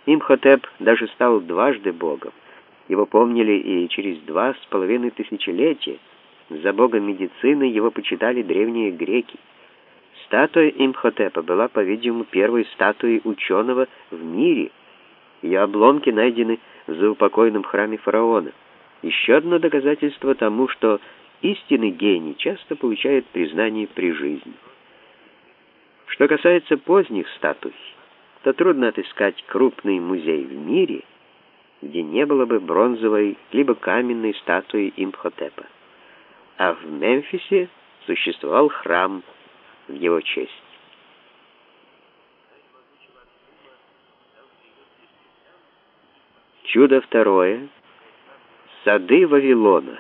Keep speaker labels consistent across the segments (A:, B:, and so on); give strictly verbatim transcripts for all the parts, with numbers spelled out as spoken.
A: Имхотеп даже стал дважды богом. Его помнили и через два с половиной тысячелетия. За бога медицины его почитали древние греки. Статуя Имхотепа была, по-видимому, первой статуей ученого в мире. Ее обломки найдены в заупокойном храме фараона. Еще одно доказательство тому, что истинный гений часто получает признание при жизни. Что касается поздних статуй, то трудно отыскать крупный музей в мире, где не было бы бронзовой либо каменной статуи Имхотепа. А в Мемфисе существовал храм в его честь. Чудо второе. Сады Вавилона.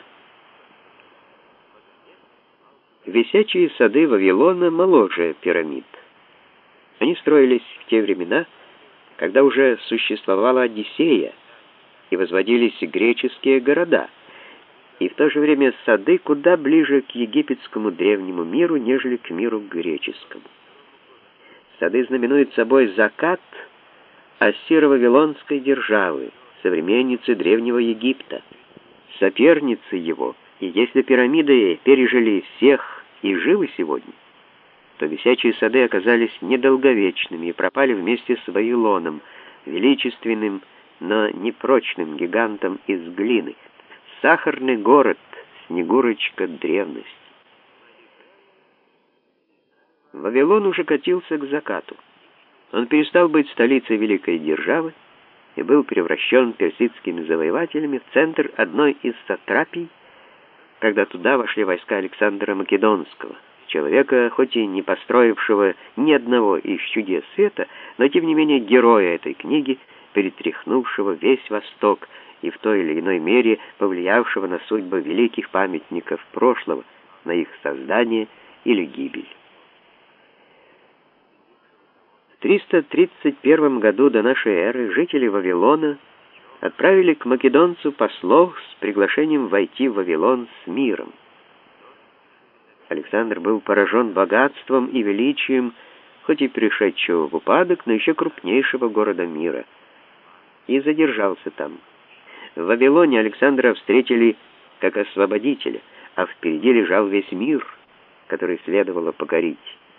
A: Висячие сады Вавилона моложе пирамид. Они строились в те времена, когда уже существовала Одиссея, и возводились греческие города, и в то же время сады куда ближе к египетскому древнему миру, нежели к миру греческому. Сады знаменуют собой закат ассиро-вавилонской державы, современницы Древнего Египта, соперницы его, и если пирамиды пережили всех и живы сегодня, то висячие сады оказались недолговечными и пропали вместе с Вавилоном, величественным, но непрочным гигантом из глины, сахарный город, Снегурочка древности. Вавилон уже катился к закату. Он перестал быть столицей великой державы и был превращен персидскими завоевателями в центр одной из сатрапий, когда туда вошли войска Александра Македонского, человека, хоть и не построившего ни одного из чудес света, но тем не менее героя этой книги, перетряхнувшего весь Восток и в той или иной мере повлиявшего на судьбы великих памятников прошлого, на их создание или гибель. В триста тридцать первом году до нашей эры жители Вавилона отправили к македонцу послов с приглашением войти в Вавилон с миром. Александр был поражен богатством и величием, хоть и пришедшего в упадок, но еще крупнейшего города мира, и задержался там. В Вавилоне Александра встретили как освободителя, а впереди лежал весь мир, который следовало покорить.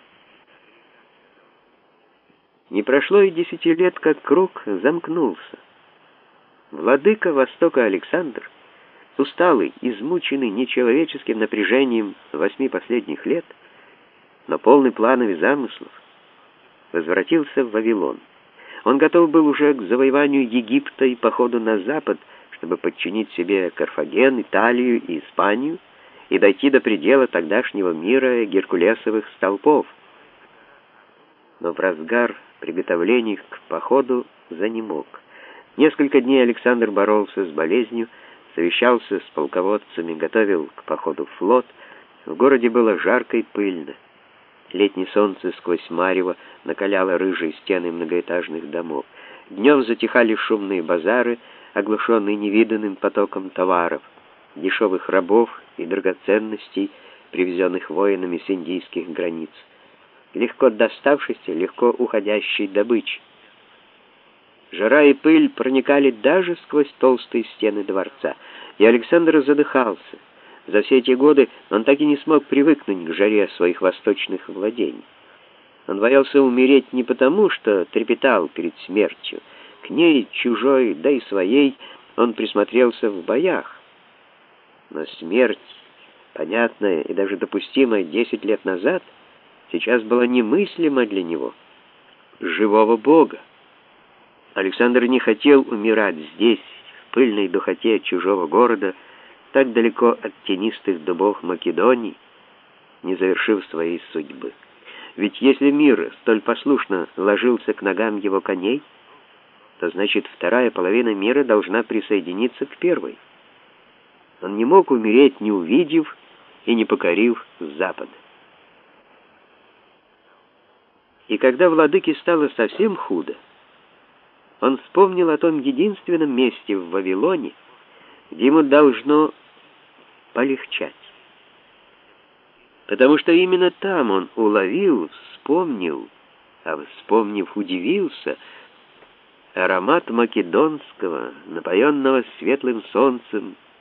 A: Не прошло и десяти лет, как круг замкнулся. Владыка Востока Александр, усталый, измученный нечеловеческим напряжением восьми последних лет, но полный планов и замыслов, возвратился в Вавилон. Он готов был уже к завоеванию Египта и походу на запад, чтобы подчинить себе Карфаген, Италию и Испанию и дойти до предела тогдашнего мира геркулесовых столпов. Но в разгар приготовлений к походу занемог. Несколько дней Александр боролся с болезнью, совещался с полководцами, готовил к походу флот. В городе было жарко и пыльно. Летнее солнце сквозь марево накаляло рыжие стены многоэтажных домов. Днем затихали шумные базары, оглушенные невиданным потоком товаров, дешевых рабов и драгоценностей, привезенных воинами с индийских границ, легко доставшейся, легко уходящей добычи. Жара и пыль проникали даже сквозь толстые стены дворца, и Александр задыхался. За все эти годы он так и не смог привыкнуть к жаре своих восточных владений. Он боялся умереть не потому, что трепетал перед смертью. К ней, чужой, да и своей, он присмотрелся в боях. Но смерть, понятная и даже допустимая десять лет назад, сейчас была немыслима для него, живого Бога. Александр не хотел умирать здесь, в пыльной духоте чужого города, так далеко от тенистых дубов Македонии, не завершив своей судьбы. Ведь если мир столь послушно ложился к ногам его коней, то значит вторая половина мира должна присоединиться к первой. Он не мог умереть, не увидев и не покорив Запад. И когда владыке стало совсем худо, он вспомнил о том единственном месте в Вавилоне, где ему должно полегчать. Потому что именно там он уловил, вспомнил, а вспомнив, удивился Аромат македонского, напоенного светлым солнцем,